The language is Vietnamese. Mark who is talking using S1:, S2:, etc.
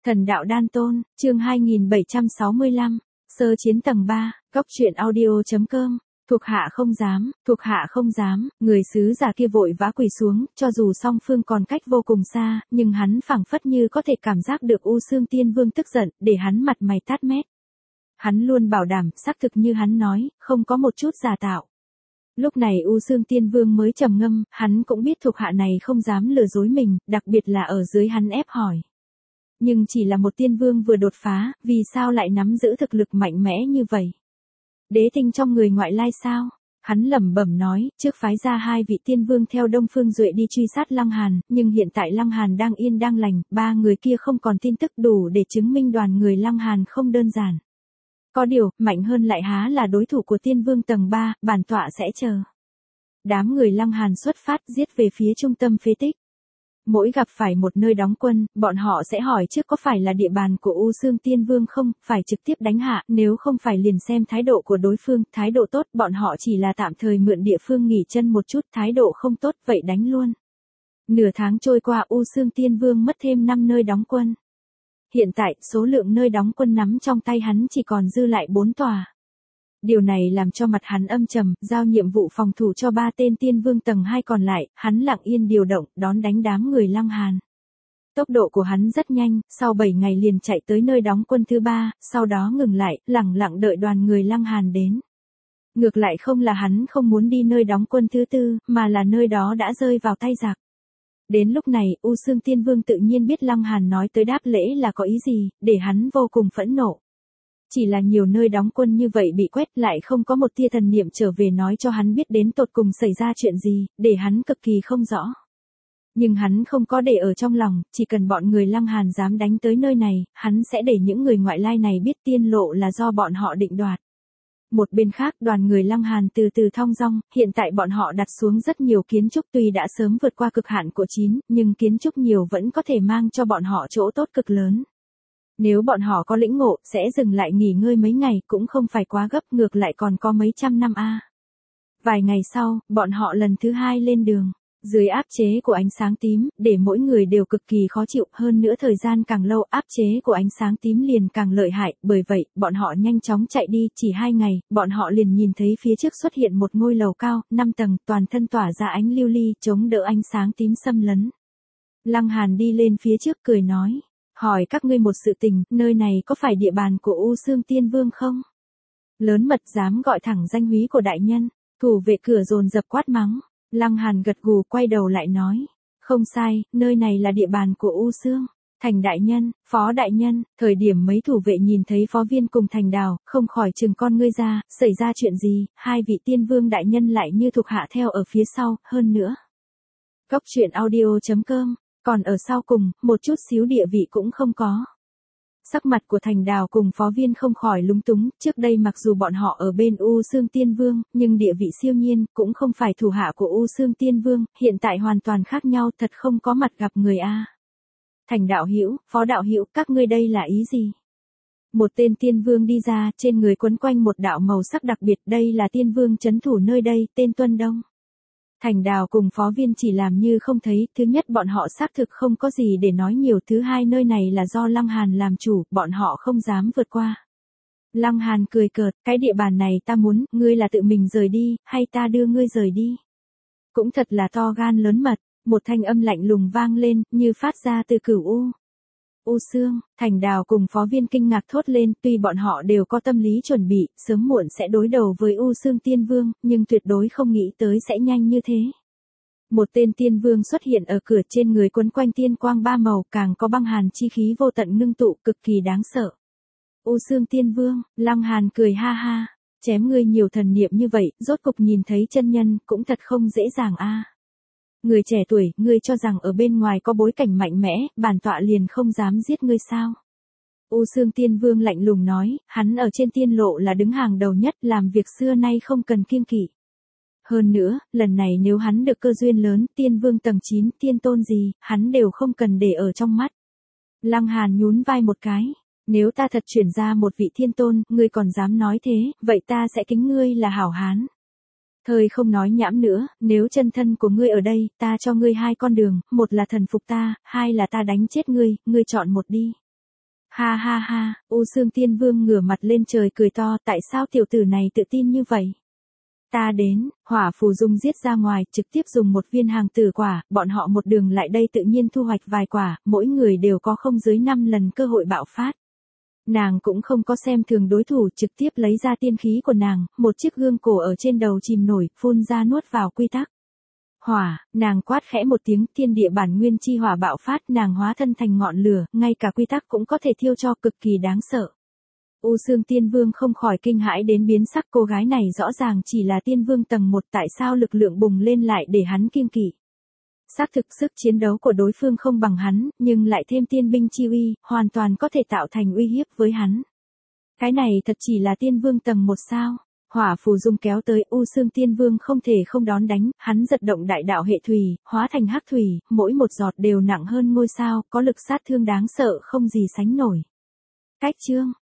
S1: Thần đạo đan tôn, chương 2765, sơ chiến tầng 3, góc truyện audio.com. Thuộc hạ không dám, người sứ giả kia vội vã quỳ xuống, cho dù song phương còn cách vô cùng xa, nhưng hắn phảng phất như có thể cảm giác được U Xương Tiên Vương tức giận, để hắn mặt mày tát mét. Hắn luôn bảo đảm, xác thực như hắn nói, không có một chút giả tạo. Lúc này U Xương Tiên Vương mới trầm ngâm, hắn cũng biết thuộc hạ này không dám lừa dối mình, đặc biệt là ở dưới hắn ép hỏi. Nhưng chỉ là một tiên vương vừa đột phá, vì sao lại nắm giữ thực lực mạnh mẽ như vậy? Đế tinh trong người ngoại lai sao? Hắn lẩm bẩm nói, trước phái ra 2 vị tiên vương theo Đông Phương Duệ đi truy sát Lăng Hàn, nhưng hiện tại Lăng Hàn đang yên đang lành, 3 người kia không còn tin tức đủ để chứng minh đoàn người Lăng Hàn không đơn giản. Có điều, mạnh hơn lại há là đối thủ của tiên vương tầng 3, bản tọa sẽ chờ. Đám người Lăng Hàn xuất phát giết về phía trung tâm phế tích. Mỗi gặp phải một nơi đóng quân, bọn họ sẽ hỏi trước có phải là địa bàn của U Xương Tiên Vương không, phải trực tiếp đánh hạ, nếu không phải liền xem thái độ của đối phương, thái độ tốt, bọn họ chỉ là tạm thời mượn địa phương nghỉ chân một chút, thái độ không tốt, vậy đánh luôn. Nửa tháng trôi qua U Xương Tiên Vương mất thêm 5 nơi đóng quân. Hiện tại, số lượng nơi đóng quân nắm trong tay hắn chỉ còn dư lại 4 tòa. Điều này làm cho mặt hắn âm trầm, giao nhiệm vụ phòng thủ cho 3 tên tiên vương tầng 2 còn lại, hắn lặng yên điều động, đón đánh đám người Lăng Hàn. Tốc độ của hắn rất nhanh, sau 7 ngày liền chạy tới nơi đóng quân thứ 3, sau đó ngừng lại, lẳng lặng đợi đoàn người Lăng Hàn đến. Ngược lại không là hắn không muốn đi nơi đóng quân thứ 4, mà là nơi đó đã rơi vào tay giặc. Đến lúc này, U Xương Tiên Vương tự nhiên biết Lăng Hàn nói tới đáp lễ là có ý gì, để hắn vô cùng phẫn nộ. Chỉ là nhiều nơi đóng quân như vậy bị quét lại không có một tia thần niệm trở về nói cho hắn biết đến tột cùng xảy ra chuyện gì, để hắn cực kỳ không rõ. Nhưng hắn không có để ở trong lòng, chỉ cần bọn người Lăng Hàn dám đánh tới nơi này, hắn sẽ để những người ngoại lai này biết tiên lộ là do bọn họ định đoạt. Một bên khác đoàn người Lăng Hàn từ từ thong dong, hiện tại bọn họ đặt xuống rất nhiều kiến trúc tuy đã sớm vượt qua cực hạn của 9, nhưng kiến trúc nhiều vẫn có thể mang cho bọn họ chỗ tốt cực lớn. Nếu bọn họ có lĩnh ngộ, sẽ dừng lại nghỉ ngơi mấy ngày, cũng không phải quá gấp, ngược lại còn có mấy trăm năm a. Vài ngày sau, bọn họ lần thứ 2 lên đường, dưới áp chế của ánh sáng tím, để mỗi người đều cực kỳ khó chịu, hơn nữa thời gian càng lâu áp chế của ánh sáng tím liền càng lợi hại, bởi vậy, bọn họ nhanh chóng chạy đi, chỉ 2 ngày, bọn họ liền nhìn thấy phía trước xuất hiện một ngôi lầu cao, 5 tầng, toàn thân tỏa ra ánh lưu ly, chống đỡ ánh sáng tím xâm lấn. Lăng Hàn đi lên phía trước cười nói. Hỏi các ngươi một sự tình, nơi này có phải địa bàn của U Xương Tiên Vương không? Lớn mật dám gọi thẳng danh húy của đại nhân, thủ vệ cửa dồn dập quát mắng. Lăng Hàn gật gù quay đầu lại nói. Không sai, nơi này là địa bàn của U Xương. Thành đại nhân, phó đại nhân, thời điểm mấy thủ vệ nhìn thấy phó viên cùng Thành Đào, không khỏi trừng con ngươi ra, xảy ra chuyện gì, 2 vị tiên vương đại nhân lại như thuộc hạ theo ở phía sau, hơn nữa. Góc truyện audio.com. Còn ở sau cùng, một chút xíu địa vị cũng không có. Sắc mặt của Thành Đào cùng phó viên không khỏi lúng túng, trước đây mặc dù bọn họ ở bên U Xương Tiên Vương, nhưng địa vị siêu nhiên, cũng không phải thủ hạ của U Xương Tiên Vương, hiện tại hoàn toàn khác nhau, thật không có mặt gặp người a. Thành đạo hữu, phó đạo hữu, các ngươi đây là ý gì? Một tên tiên vương đi ra, trên người quấn quanh một đạo màu sắc đặc biệt, đây là tiên vương trấn thủ nơi đây, tên Tuân Đông. Thành Đào cùng phó viên chỉ làm như không thấy, thứ nhất bọn họ xác thực không có gì để nói nhiều, thứ hai nơi này là do Lăng Hàn làm chủ, bọn họ không dám vượt qua. Lăng Hàn cười cợt, cái địa bàn này ta muốn, ngươi là tự mình rời đi, hay ta đưa ngươi rời đi? Cũng thật là to gan lớn mật, một thanh âm lạnh lùng vang lên, như phát ra từ Cửu U Xương. Thành Đào cùng phó viên kinh ngạc thốt lên, tuy bọn họ đều có tâm lý chuẩn bị, sớm muộn sẽ đối đầu với U Xương Tiên Vương, nhưng tuyệt đối không nghĩ tới sẽ nhanh như thế. Một tên tiên vương xuất hiện ở cửa, trên người quấn quanh tiên quang 3 màu, càng có băng hàn chi khí vô tận ngưng tụ, cực kỳ đáng sợ. U Xương Tiên Vương, Lăng Hàn cười ha ha, chém ngươi nhiều thần niệm như vậy, rốt cục nhìn thấy chân nhân, cũng thật không dễ dàng a. Người trẻ tuổi, ngươi cho rằng ở bên ngoài có bối cảnh mạnh mẽ, bản tọa liền không dám giết ngươi sao? U Xương Tiên Vương lạnh lùng nói, hắn ở trên tiên lộ là đứng hàng đầu nhất, làm việc xưa nay không cần kiêng kỵ. Hơn nữa, lần này nếu hắn được cơ duyên lớn, tiên vương tầng 9, tiên tôn gì, hắn đều không cần để ở trong mắt. Lăng Hàn nhún vai một cái, nếu ta thật chuyển ra một vị thiên tôn, ngươi còn dám nói thế, vậy ta sẽ kính ngươi là hảo hán. Thời không nói nhảm nữa, nếu chân thân của ngươi ở đây, ta cho ngươi 2 con đường, một là thần phục ta, 2 là ta đánh chết ngươi, ngươi chọn một đi. Ha ha ha, U Xương Tiên Vương ngửa mặt lên trời cười to, tại sao tiểu tử này tự tin như vậy? Ta đến, hỏa phù dung giết ra ngoài, trực tiếp dùng một viên hàng tử quả, bọn họ một đường lại đây tự nhiên thu hoạch vài quả, mỗi người đều có không dưới 5 lần cơ hội bạo phát. Nàng cũng không có xem thường đối thủ, trực tiếp lấy ra tiên khí của nàng, một chiếc gương cổ ở trên đầu chìm nổi, phun ra nuốt vào quy tắc. Hỏa, nàng quát khẽ một tiếng, thiên địa bản nguyên chi hỏa bạo phát, nàng hóa thân thành ngọn lửa, ngay cả quy tắc cũng có thể thiêu cho, cực kỳ đáng sợ. U Xương Tiên Vương không khỏi kinh hãi đến biến sắc, cô gái này rõ ràng chỉ là tiên vương tầng 1, tại sao lực lượng bùng lên lại để hắn kiêng kỵ. Xác thực sức chiến đấu của đối phương không bằng hắn, nhưng lại thêm tiên binh chi uy, hoàn toàn có thể tạo thành uy hiếp với hắn. Cái này thật chỉ là tiên vương tầng 1 sao? Hỏa phù dung kéo tới, U Xương Tiên Vương không thể không đón đánh, hắn giật động đại đạo hệ thủy, hóa thành hắc thủy, mỗi một giọt đều nặng hơn ngôi sao, có lực sát thương đáng sợ không gì sánh nổi. Cách chương